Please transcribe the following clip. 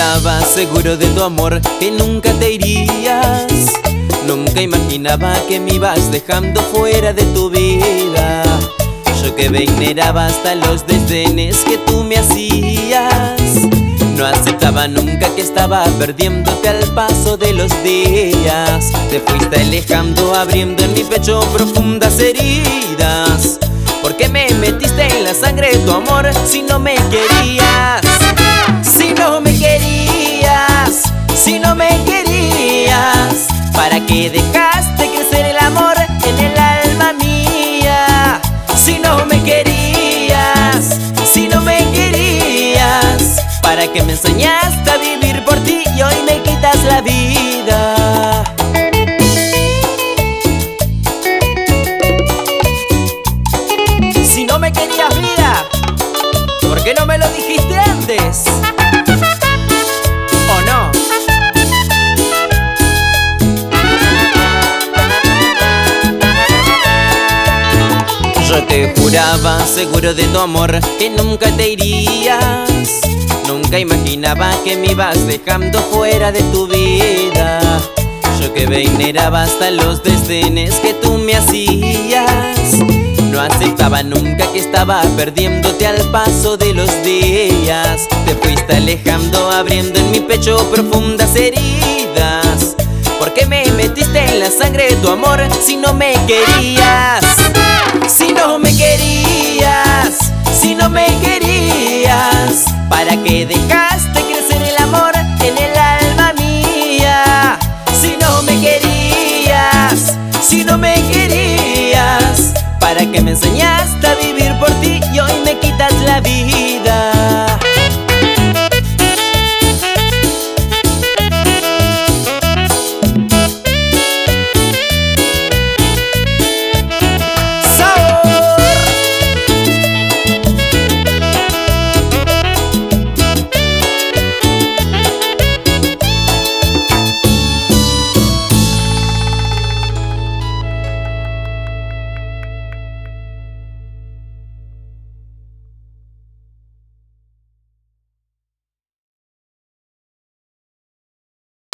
juraba seguro de tu amor que nunca te irías. Nunca imaginaba que me ibas dejando fuera de tu vida. Yo que veneraba hasta los desdenes que tú me hacías. No aceptaba nunca que estaba perdiéndote al paso de los días. Te fuiste alejando, abriendo en mi pecho profundas heridas. ¿Por qué me metiste en la sangre tu amor si no me querías? Si no me querías, si no me querías, ¿para qué dejaste crecer el amor en el alma mía? Si no me querías, si no me querías, ¿para qué me enseñaste a vivir por ti y hoy me quitas la vida? Si no me querías, vida, ¿por qué no me lo dijiste antes? ¿O no? Yo te juraba seguro de tu amor que nunca te irías. Nunca imaginaba que me ibas dejando fuera de tu vida. Yo que veneraba hasta los desdenes que tú me hacías. No aceptaba nunca que estaba perdiéndote al paso de los días. Te fuiste alejando, abriendo en mi pecho profundas heridas. ¿Por qué me metiste en la sangre de tu amor si no me querías? Si no me querías, si no me querías, ¿para qué dejaste crecer el amor en el alma mía? Si no me querías, si no me querías, ¿para qué me enseñaste a vivir por ti